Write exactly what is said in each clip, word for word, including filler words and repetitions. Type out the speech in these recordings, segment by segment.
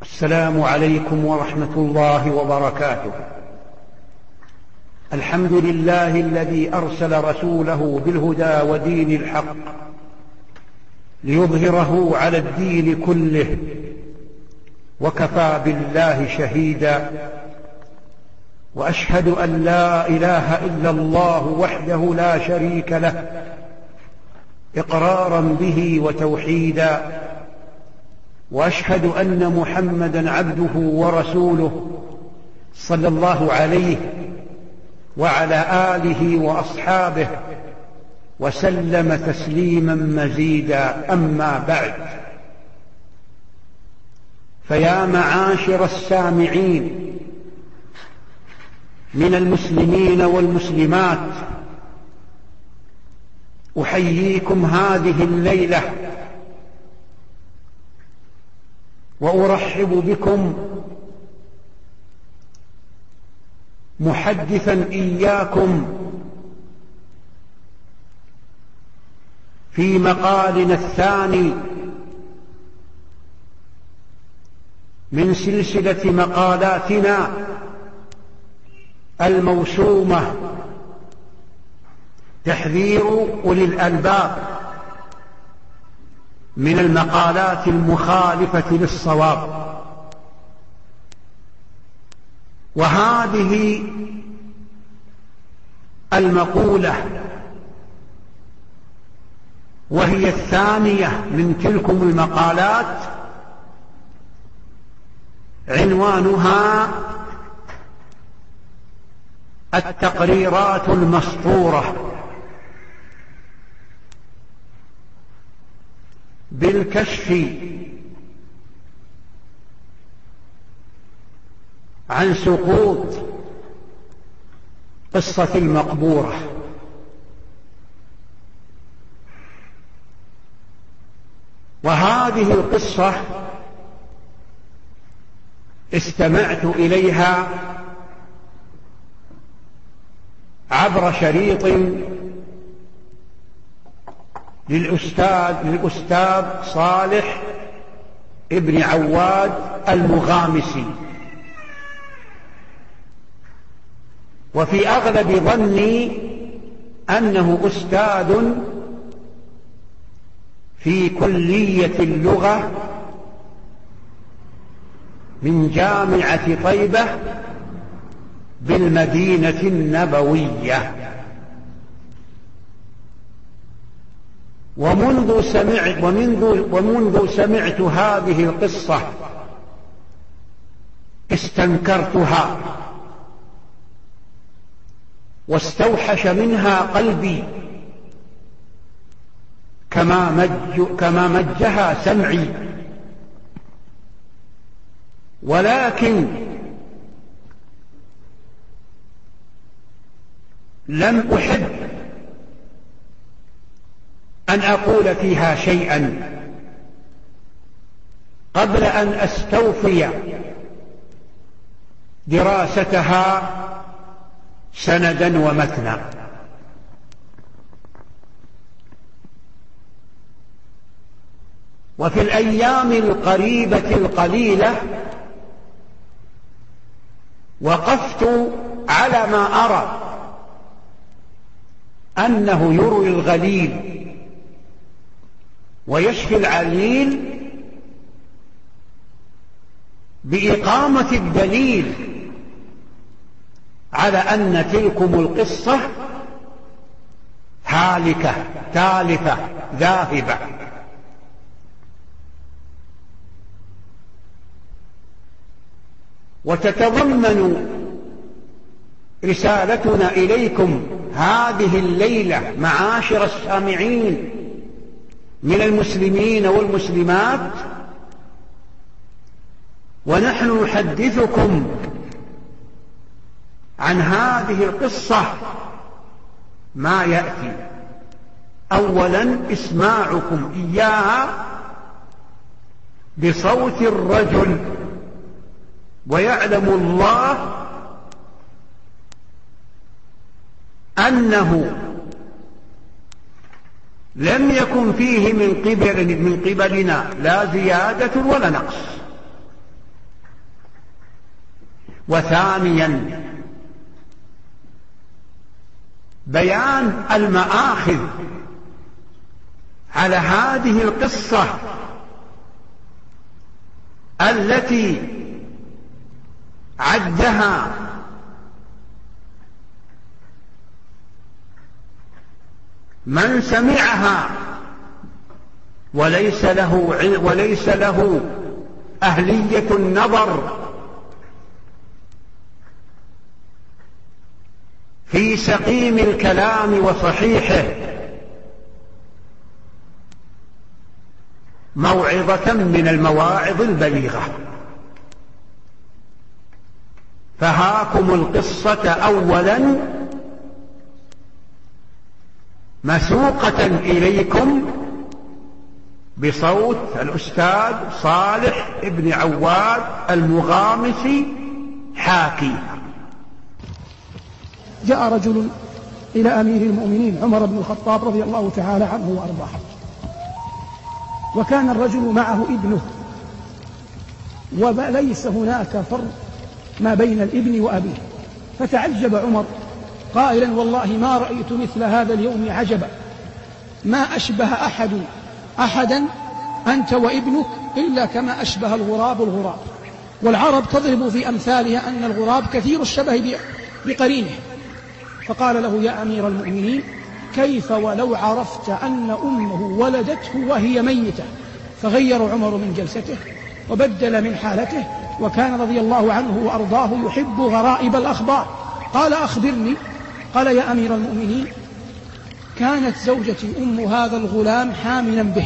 السلام عليكم ورحمة الله وبركاته. الحمد لله الذي أرسل رسوله بالهدى ودين الحق ليظهره على الدين كله، وكفى بالله شهيدا. وأشهد أن لا إله إلا الله وحده لا شريك له إقرارا به وتوحيدا، وأشهد أن محمدا عبده ورسوله صلى الله عليه وعلى آله وأصحابه وسلم تسليما مزيدا. أما بعد، فيا معاشر السامعين من المسلمين والمسلمات، أحييكم هذه الليلة وأرحب بكم محدثا إياكم في مقالنا الثاني من سلسلة مقالاتنا الموسومة تحذير أولي الألباب من المقالات المخالفة للصواب. وهذه المقولة وهي الثانية من تلكم المقالات عنوانها التقريرات المسطورة بالكشف عن سقوط قصة المقبورة. وهذه القصة استمعت إليها عبر شريط للأستاذ للأستاذ صالح ابن عواد المغامسي. وفي أغلب ظني أنه أستاذ في كلية اللغة من جامعة طيبة بالمدينة النبوية. ومنذ سمعت ومنذ ومنذ سمعت هذه القصة استنكرتها واستوحش منها قلبي كما مج كما مجها سمعي، ولكن لم أحب أن أقول فيها شيئا قبل أن أستوفي دراستها سندا ومتنا. وفي الأيام القريبة القليلة وقفت على ما أرى أنه يروي الغليل ويشفي العليل بإقامة الدليل على أن تلكم القصة هالكة تالفة ذاهبة. وتتضمن رسالتنا إليكم هذه الليلة معاشر السامعين من المسلمين والمسلمات، ونحن نحدثكم عن هذه القصة ما يأتي. أولا، إسماعكم إياها بصوت الرجل، ويعلم الله أنه لم يكن فيه من قبل من قبلنا لا زيادة ولا نقص، وثانيا بيان المآخذ على هذه القصة التي عدها من سمعها وليس له وليس له أهلية النظر في سقيم الكلام وصحيحه، موعظة من المواعظ البليغة. فهاكم القصة أولا مسوقة إليكم بصوت الأستاذ صالح ابن عواد المغامسي حاكي. جاء رجل إلى أمير المؤمنين عمر بن الخطاب رضي الله تعالى عنه وأرضاه، وكان الرجل معه ابنه، وليس هناك فرق ما بين الابن وأبيه. فتعجب عمر قائلا: والله ما رأيت مثل هذا اليوم عجبا، ما أشبه أحد أحدا أنت وابنك إلا كما أشبه الغراب الغراب. والعرب تضرب في أمثالها أن الغراب كثير الشبه بقرينه. فقال له: يا أمير المؤمنين، كيف ولو عرفت أن أمه ولدته وهي ميتة؟ فغير عمر من جلسته وبدل من حالته، وكان رضي الله عنه وأرضاه يحب غرائب الأخبار. قال: أخبرني. قال: يا أمير المؤمنين، كانت زوجتي أم هذا الغلام حاملا به،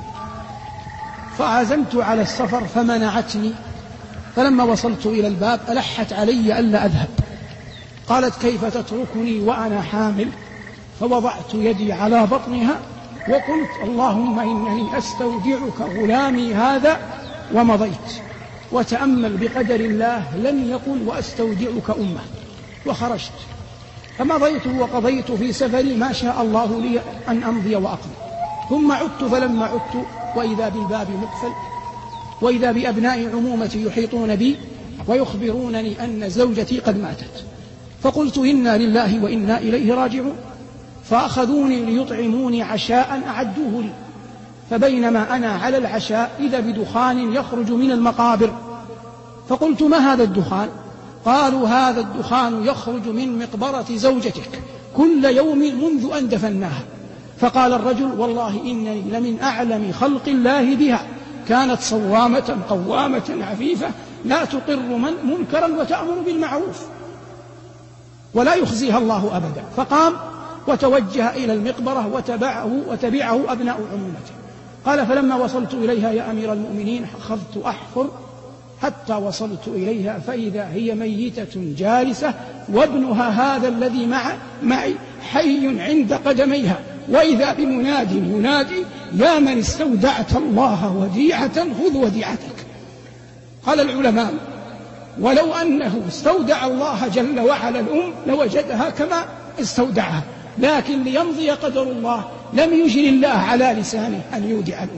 فعزمت على السفر فمنعتني، فلما وصلت إلى الباب ألحت علي ألا أذهب. قالت: كيف تتركني وأنا حامل؟ فوضعت يدي على بطنها وقلت: اللهم إنني أستودعك غلامي هذا، ومضيت. وتأمل بقدر الله، لم يقل وأستودعك أمه. وخرجت فمضيت وقضيت في سفري ما شاء الله لي أن أمضي وأقضي. ثم عدت، فلما عدت وإذا بالباب مقفل، وإذا بأبناء عمومتي يحيطون بي ويخبرونني أن زوجتي قد ماتت. فقلت: إنا لله وإنا إليه راجعون. فأخذوني ليطعموني عشاء أعدوه لي، فبينما أنا على العشاء إذا بدخان يخرج من المقابر. فقلت: ما هذا الدخان؟ قالوا: هذا الدخان يخرج من مقبرة زوجتك كل يوم منذ أن دفناها. فقال الرجل: والله إنني لمن أعلم خلق الله بها، كانت صوامة قوامة عفيفة لا تقر من منكرا وتأمر بالمعروف ولا يخزيها الله أبدا. فقام وتوجه إلى المقبرة وتبعه, وتبعه أبناء عمومته. قال: فلما وصلت إليها يا أمير المؤمنين أخذت أحفر حتى وصلت إليها، فإذا هي ميتة جالسة، وابنها هذا الذي مع معي حي عند قدميها، وإذا بمناد ينادي: يا من استودعت الله وديعة خذ وديعتك. قال العلماء: ولو أنه استودع الله جل وعلا الأم لوجدها كما استودعها، لكن ليمضي قدر الله لم يجر الله على لسانه أن يودع الأم.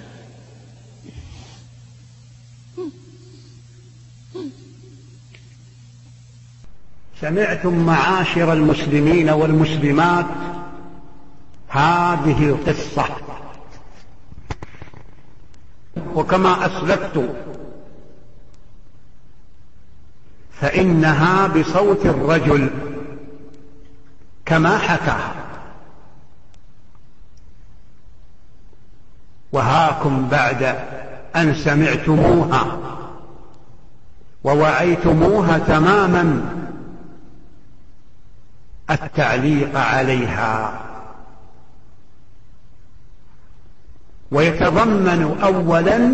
سمعتم معاشر المسلمين والمسلمات هذه القصة، وكما أسلفت فإنها بصوت الرجل كما حكاها. وهاكم بعد أن سمعتموها ووعيتموها تماما التعليق عليها. ويتضمن أولا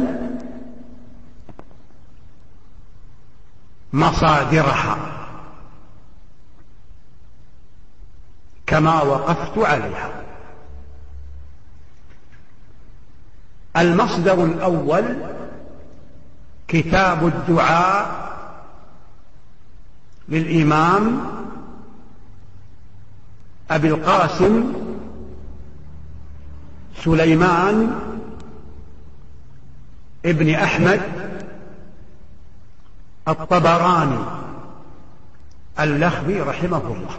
مصادرها كما وقفت عليها. المصدر الأول كتاب الدعاء للإمام أبي القاسم سليمان ابن أحمد الطبراني اللخمي رحمه الله،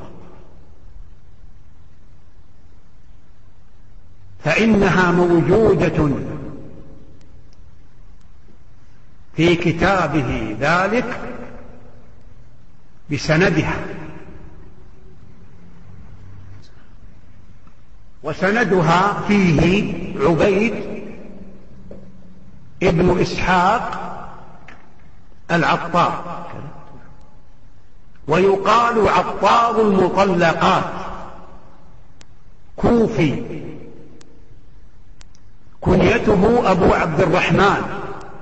فإنها موجودة في كتابه ذلك بسندها، وسندها فيه عبيد ابن إسحاق العطار، ويقال عطار المطلقات، كوفي، كنيته أبو عبد الرحمن،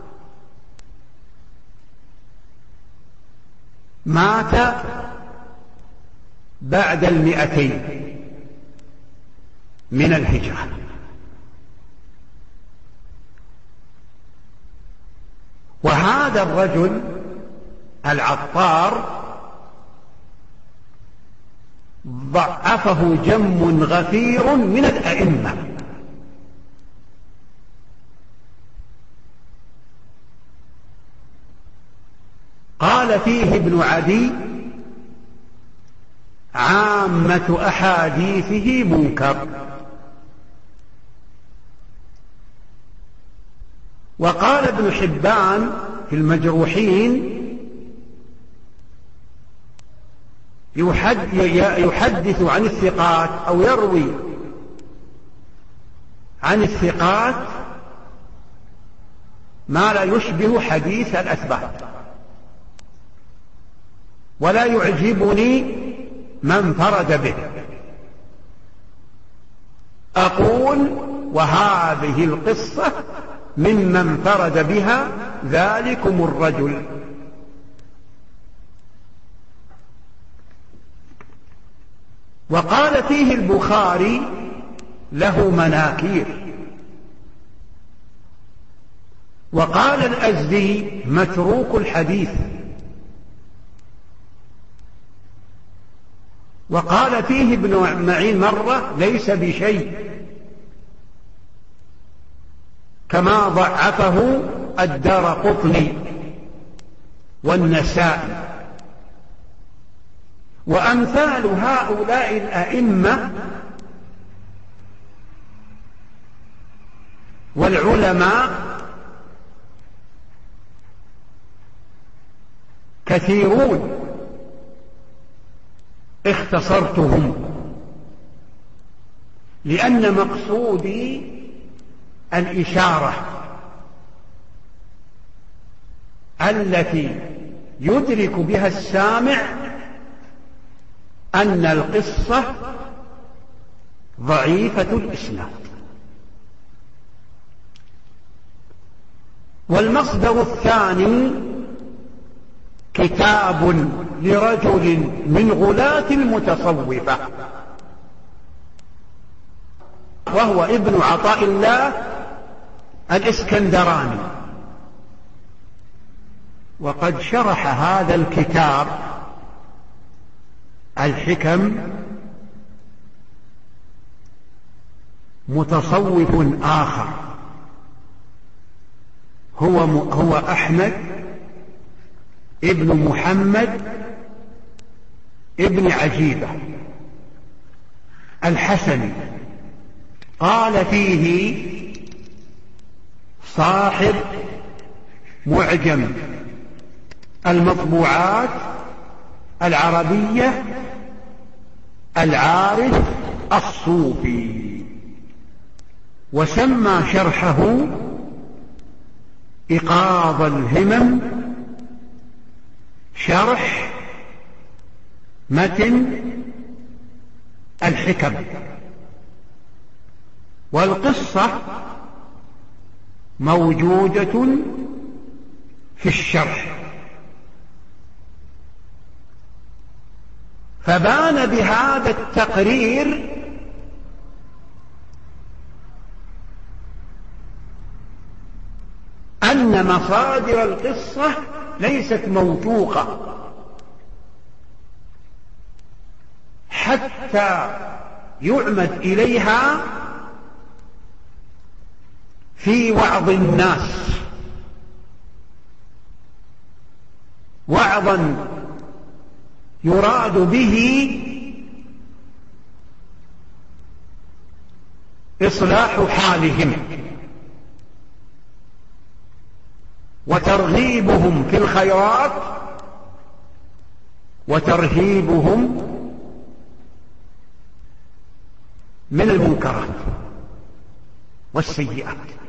مات بعد المئتين من الهجرة. وهذا الرجل العطار ضعفه جم غفير من الأئمة، قال فيه ابن عدي عامة أحاديثه منكر، وقال ابن حبان في المجروحين يحدث عن الثقات أو يروي عن الثقات ما لا يشبه حديث الأثبات، ولا يعجبني من فرد به. أقول وهذه القصة ممن فرد بها ذلكم الرجل. وقال فيه البخاري له مناكير، وقال الأزدي متروك الحديث، وقال فيه ابن معين مرة ليس بشيء، كما ضعفه الدارقطني والنسائي. وأمثال هؤلاء الأئمة والعلماء كثيرون، اختصرتهم لأن مقصودي الإشارة التي يدرك بها السامع أن القصة ضعيفة الإسناد. والمصدر الثاني كتاب لرجل من غلاة المتصوفة، وهو ابن عطاء الله الإسكندراني، وقد شرح هذا الكتاب الحكم متصوف آخر هو هو أحمد ابن محمد ابن عجيبة الحسني، قال فيه صاحب معجم المطبوعات العربية العارف الصوفي، وسمى شرحه إيقاظ الهمم شرح متن الحكم. والقصة موجودة في الشرح، فبان بهذا التقرير أن مصادر القصة ليست موثوقة حتى يعمد إليها في وعظ الناس، وعظا يراد به إصلاح حالهم وترغيبهم في الخيرات وترهيبهم من المنكرات والسيئات.